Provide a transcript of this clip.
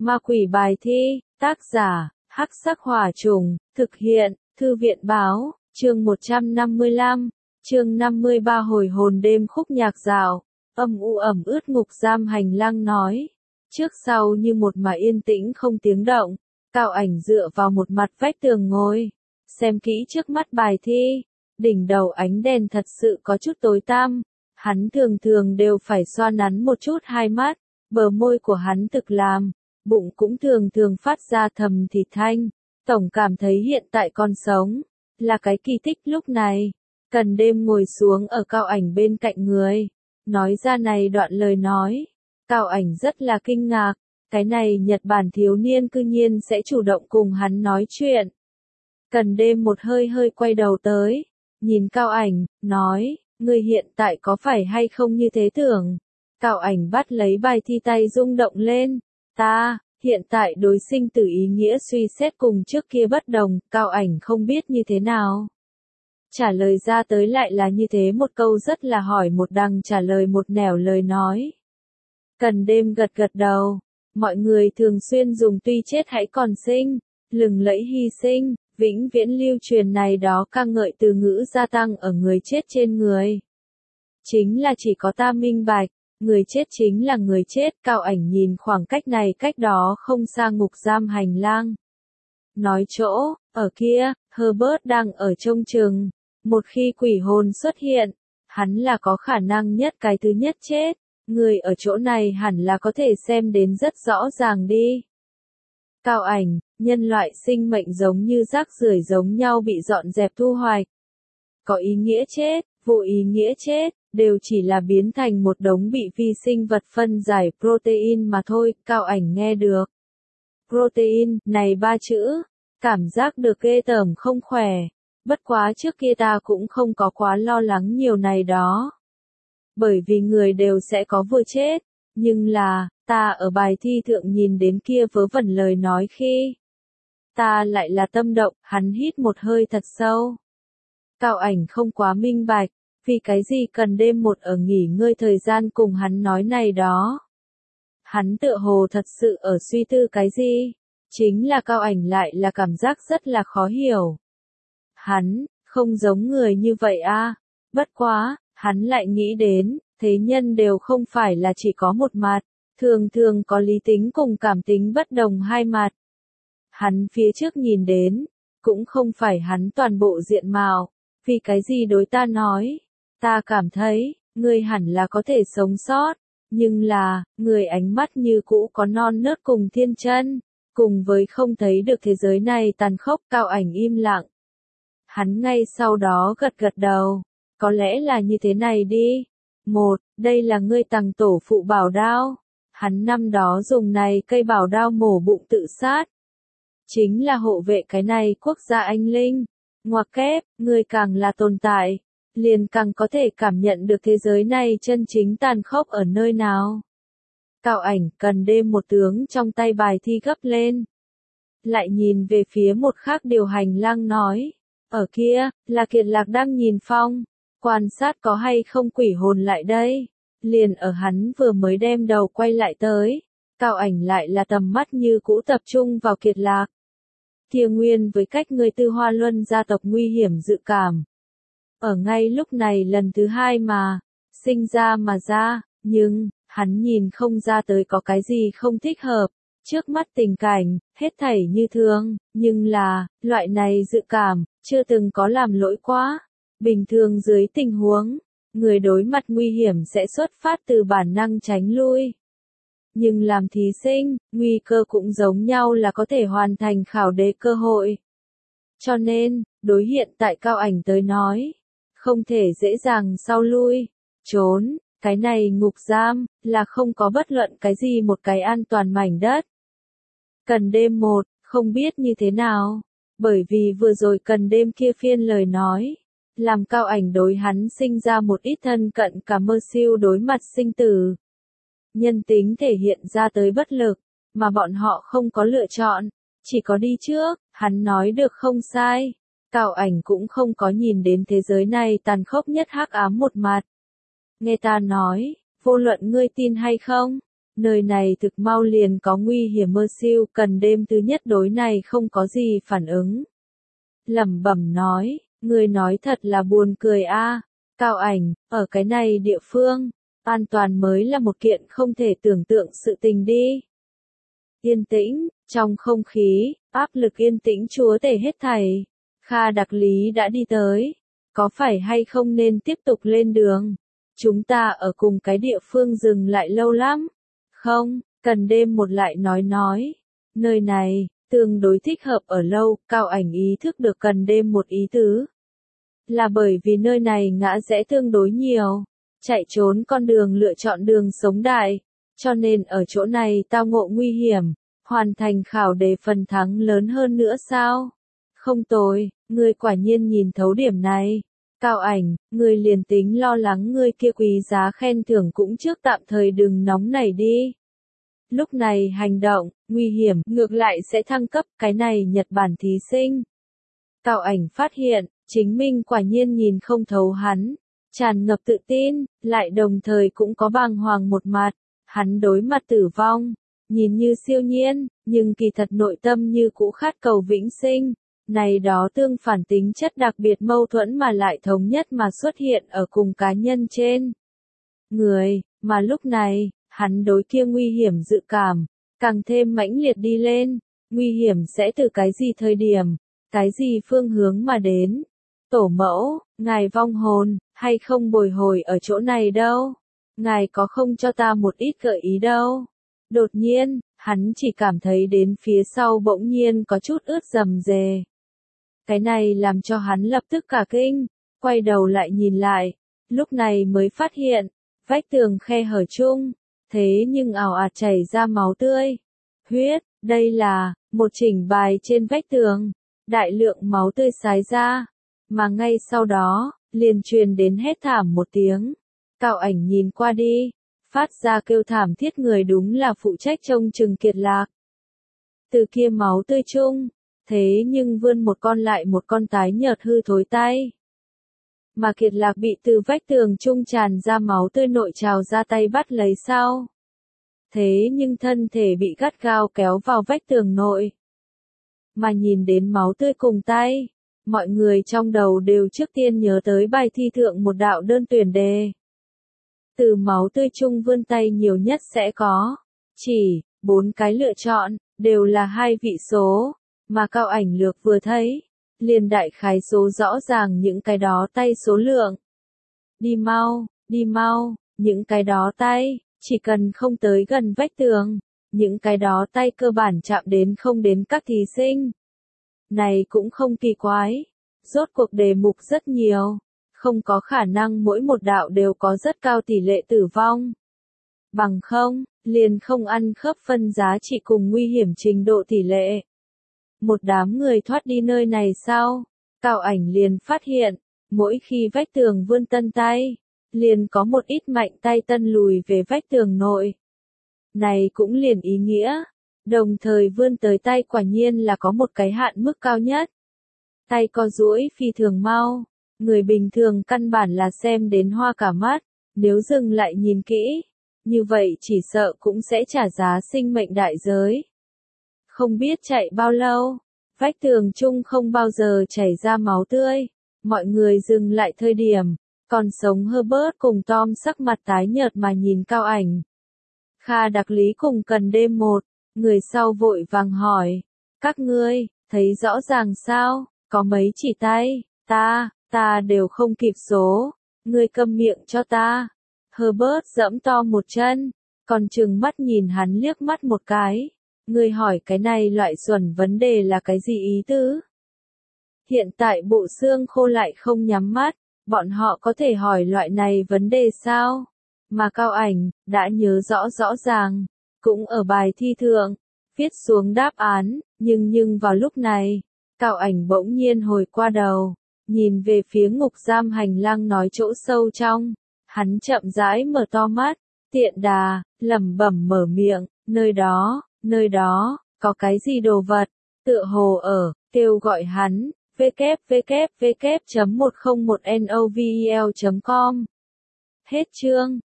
Ma quỷ bài thi, tác giả, Hắc Sắc Hỏa Trùng, thực hiện, Thư viện báo, chương 155, chương 53 hồi hồn đêm khúc nhạc dạo, âm u ẩm ướt ngục giam hành lang nói. Trước sau như một mà yên tĩnh không tiếng động, Cao Ảnh dựa vào một mặt vách tường ngồi, xem kỹ trước mắt bài thi, đỉnh đầu ánh đèn thật sự có chút tối tăm, hắn thường thường đều phải xoa nắn một chút hai mắt, bờ môi của hắn thực làm, bụng cũng thường thường phát ra thầm thì thanh, tổng cảm thấy hiện tại còn sống, là cái kỳ tích lúc này. Cần Đêm ngồi xuống ở Cao Ảnh bên cạnh người, nói ra này đoạn lời nói, Cao Ảnh rất là kinh ngạc, cái này Nhật Bản thiếu niên cư nhiên sẽ chủ động cùng hắn nói chuyện. Cần Đêm một hơi hơi quay đầu tới, nhìn Cao Ảnh, nói, ngươi hiện tại có phải hay không như thế tưởng? Cao Ảnh bắt lấy bài thi tay rung động lên, ta, hiện tại đối sinh tử ý nghĩa suy xét cùng trước kia bất đồng, Cao Ảnh không biết như thế nào. Trả lời ra tới lại là như thế một câu rất là hỏi một đằng trả lời một nẻo lời nói. Cần Đêm gật gật đầu, mọi người thường xuyên dùng tuy chết hãy còn sinh, lừng lẫy hy sinh, vĩnh viễn lưu truyền này đó ca ngợi từ ngữ gia tăng ở người chết trên người. Chính là chỉ có ta minh bạch, người chết chính là người chết. Cao Ảnh nhìn khoảng cách này cách đó không xa ngục giam hành lang. Nói chỗ, ở kia, Herbert đang ở trông chừng, một khi quỷ hồn xuất hiện, hắn là có khả năng nhất cái thứ nhất chết, người ở chỗ này hẳn là có thể xem đến rất rõ ràng đi. Cao Ảnh, nhân loại sinh mệnh giống như rác rưởi giống nhau bị dọn dẹp thu hoạch. Có ý nghĩa chết, vô ý nghĩa chết, đều chỉ là biến thành một đống bị vi sinh vật phân giải protein mà thôi. Cao Ảnh nghe được protein, này ba chữ, cảm giác được ghê tởm không khỏe, bất quá trước kia ta cũng không có quá lo lắng nhiều này đó. Bởi vì người đều sẽ có vừa chết, nhưng là, ta ở bài thi thượng nhìn đến kia vớ vẩn lời nói khi, ta lại là tâm động. Hắn hít một hơi thật sâu. Cao Ảnh không quá minh bạch, vì cái gì Cần Đêm một ở nghỉ ngơi thời gian cùng hắn nói này đó. Hắn tựa hồ thật sự ở suy tư cái gì, chính là Cao Ảnh lại là cảm giác rất là khó hiểu. Hắn, không giống người như vậy a. Bất quá, hắn lại nghĩ đến, thế nhân đều không phải là chỉ có một mặt, thường thường có lý tính cùng cảm tính bất đồng hai mặt. Hắn phía trước nhìn đến, cũng không phải hắn toàn bộ diện mạo, vì cái gì đối ta nói, ta cảm thấy, ngươi hẳn là có thể sống sót, nhưng là, người ánh mắt như cũ có non nớt cùng thiên chân, cùng với không thấy được thế giới này tàn khốc. Cao Ảnh im lặng. Hắn ngay sau đó gật gật đầu, có lẽ là như thế này đi. Đây là ngươi tặng tổ phụ bảo đao. Hắn năm đó dùng này cây bảo đao mổ bụng tự sát. Chính là hộ vệ cái này quốc gia anh linh. Ngoặc kép, ngươi càng là tồn tại, liền càng có thể cảm nhận được thế giới này chân chính tàn khốc ở nơi nào. Cao Ảnh, Cần Đêm một tướng trong tay bài thi gấp lên. Lại nhìn về phía một khác điều hành lang nói, ở kia, là Kiệt Lạc đang nhìn phong, quan sát có hay không quỷ hồn lại đây. Liền ở hắn vừa mới đem đầu quay lại tới, Cao Ảnh lại là tầm mắt như cũ tập trung vào Kiệt Lạc. Kia nguyên với cách người Tư Hoa Luân gia tộc nguy hiểm dự cảm. Ở ngay lúc này lần thứ hai mà, sinh ra mà ra, nhưng, hắn nhìn không ra tới có cái gì không thích hợp. Trước mắt tình cảnh, hết thảy như thường, nhưng là, loại này dự cảm, chưa từng có làm lỗi quá. Bình thường dưới tình huống, người đối mặt nguy hiểm sẽ xuất phát từ bản năng tránh lui. Nhưng làm thí sinh, nguy cơ cũng giống nhau là có thể hoàn thành khảo đề cơ hội. Cho nên, đối hiện tại Cao Ảnh tới nói, không thể dễ dàng sau lui, trốn, cái này ngục giam, là không có bất luận cái gì một cái an toàn mảnh đất. Cần Đêm một, không biết như thế nào, bởi vì vừa rồi Cần Đêm kia phiên lời nói, làm Cao Ảnh đối hắn sinh ra một ít thân cận cả mơ siêu đối mặt sinh tử. Nhân tính thể hiện ra tới bất lực, mà bọn họ không có lựa chọn, chỉ có đi trước. Hắn nói được không sai, Cao Ảnh cũng không có nhìn đến thế giới này tàn khốc nhất hắc ám một mặt. Nghe ta nói, vô luận ngươi tin hay không, nơi này thực mau liền có nguy hiểm mơ siêu, cần đêm thứ nhất đối này không có gì phản ứng. Lẩm bẩm nói, người nói thật là buồn cười a. Cao Ảnh, ở cái này địa phương, an toàn mới là một kiện không thể tưởng tượng sự tình đi. Yên tĩnh, trong không khí, áp lực yên tĩnh chúa tể hết thảy. Kha Đặc Lý đã đi tới. Có phải hay không nên tiếp tục lên đường? Chúng ta ở cùng cái địa phương dừng lại lâu lắm. Không, cần đêm một lại nói. Nơi này, tương đối thích hợp ở lâu, Cao Ảnh ý thức được cần đêm một ý tứ. Là bởi vì nơi này ngã rẽ tương đối nhiều. Chạy trốn con đường lựa chọn đường sống đại. Cho nên ở chỗ này tao ngộ nguy hiểm. Hoàn thành khảo đề phần thắng lớn hơn nữa sao? Không tồi, ngươi quả nhiên nhìn thấu điểm này. Cao Ảnh, ngươi liền tính lo lắng ngươi kia quý giá khen thưởng cũng trước tạm thời đừng nóng nảy đi. Lúc này hành động, nguy hiểm, ngược lại sẽ thăng cấp, cái này Nhật Bản thí sinh. Cao Ảnh phát hiện, chính mình quả nhiên nhìn không thấu hắn, tràn ngập tự tin, lại đồng thời cũng có bàng hoàng một mặt, hắn đối mặt tử vong, nhìn như siêu nhiên, nhưng kỳ thật nội tâm như cũ khát cầu vĩnh sinh. Này đó tương phản tính chất đặc biệt mâu thuẫn mà lại thống nhất mà xuất hiện ở cùng cá nhân trên người, mà lúc này, hắn đối kia nguy hiểm dự cảm, càng thêm mãnh liệt đi lên, nguy hiểm sẽ từ cái gì thời điểm, cái gì phương hướng mà đến. Tổ mẫu, ngài vong hồn, hay không bồi hồi ở chỗ này đâu, ngài có không cho ta một ít gợi ý đâu. Đột nhiên, hắn chỉ cảm thấy đến phía sau bỗng nhiên có chút ướt rầm rề. Cái này làm cho hắn lập tức cả kinh, quay đầu lại nhìn lại, lúc này mới phát hiện, vách tường khe hở chung, thế nhưng ào ạt chảy ra máu tươi. Huyết, đây là, một chỉnh bài trên vách tường, đại lượng máu tươi xái ra, mà ngay sau đó, liền truyền đến hét thảm một tiếng. Cao Ảnh nhìn qua đi, phát ra kêu thảm thiết người đúng là phụ trách trông chừng Kiệt Lạc. Từ kia máu tươi chung, thế nhưng vươn một con lại một con tái nhợt hư thối tay. Mà Kiệt Lạc bị từ vách tường trung tràn ra máu tươi nội trào ra tay bắt lấy sau. Thế nhưng thân thể bị gắt gao kéo vào vách tường nội. Mà nhìn đến máu tươi cùng tay, mọi người trong đầu đều trước tiên nhớ tới bài thi thượng một đạo đơn tuyển đề. Từ máu tươi chung vươn tay nhiều nhất sẽ có, chỉ, 4 cái lựa chọn, đều là 2 vị số. Mà Cao Ảnh lược vừa thấy, liền đại khái số rõ ràng những cái đó tay số lượng. Đi mau, những cái đó tay, chỉ cần không tới gần vách tường, những cái đó tay cơ bản chạm đến không đến các thí sinh. Này cũng không kỳ quái, rốt cuộc đề mục rất nhiều, không có khả năng mỗi một đạo đều có rất cao tỷ lệ tử vong. Bằng không, liền không ăn khớp phân giá trị cùng nguy hiểm trình độ tỷ lệ. Một đám người thoát đi nơi này sau, Cao Ảnh liền phát hiện, mỗi khi vách tường vươn tân tay, liền có một ít mạnh tay tân lùi về vách tường nội. Này cũng liền ý nghĩa, đồng thời vươn tới tay quả nhiên là có một cái hạn mức cao nhất. Tay co duỗi phi thường mau, người bình thường căn bản là xem đến hoa cả mắt, nếu dừng lại nhìn kỹ, như vậy chỉ sợ cũng sẽ trả giá sinh mệnh đại giới. Không biết chạy bao lâu, vách tường chung không bao giờ chảy ra máu tươi, mọi người dừng lại thời điểm, còn sống Herbert cùng Tom sắc mặt tái nhợt mà nhìn Cao Ảnh. Kha Đặc Lý cùng Cần Đêm một, người sau vội vàng hỏi, các ngươi, thấy rõ ràng sao, có mấy chỉ tay, ta đều không kịp số, ngươi câm miệng cho ta. Herbert giẫm to một chân, còn trừng mắt nhìn hắn liếc mắt một cái. Ngươi hỏi cái này loại xuẩn vấn đề là cái gì ý tứ? Hiện tại bộ xương khô lại không nhắm mắt, bọn họ có thể hỏi loại này vấn đề sao? Mà Cao Ảnh, đã nhớ rõ ràng, cũng ở bài thi thượng, viết xuống đáp án, nhưng vào lúc này, Cao Ảnh bỗng nhiên hồi qua đầu, nhìn về phía ngục giam hành lang nói chỗ sâu trong, hắn chậm rãi mở to mắt, tiện đà, lẩm bẩm mở miệng, nơi đó, có cái gì đồ vật, tựa hồ ở, kêu gọi hắn, www.101novel.com. Hết chương.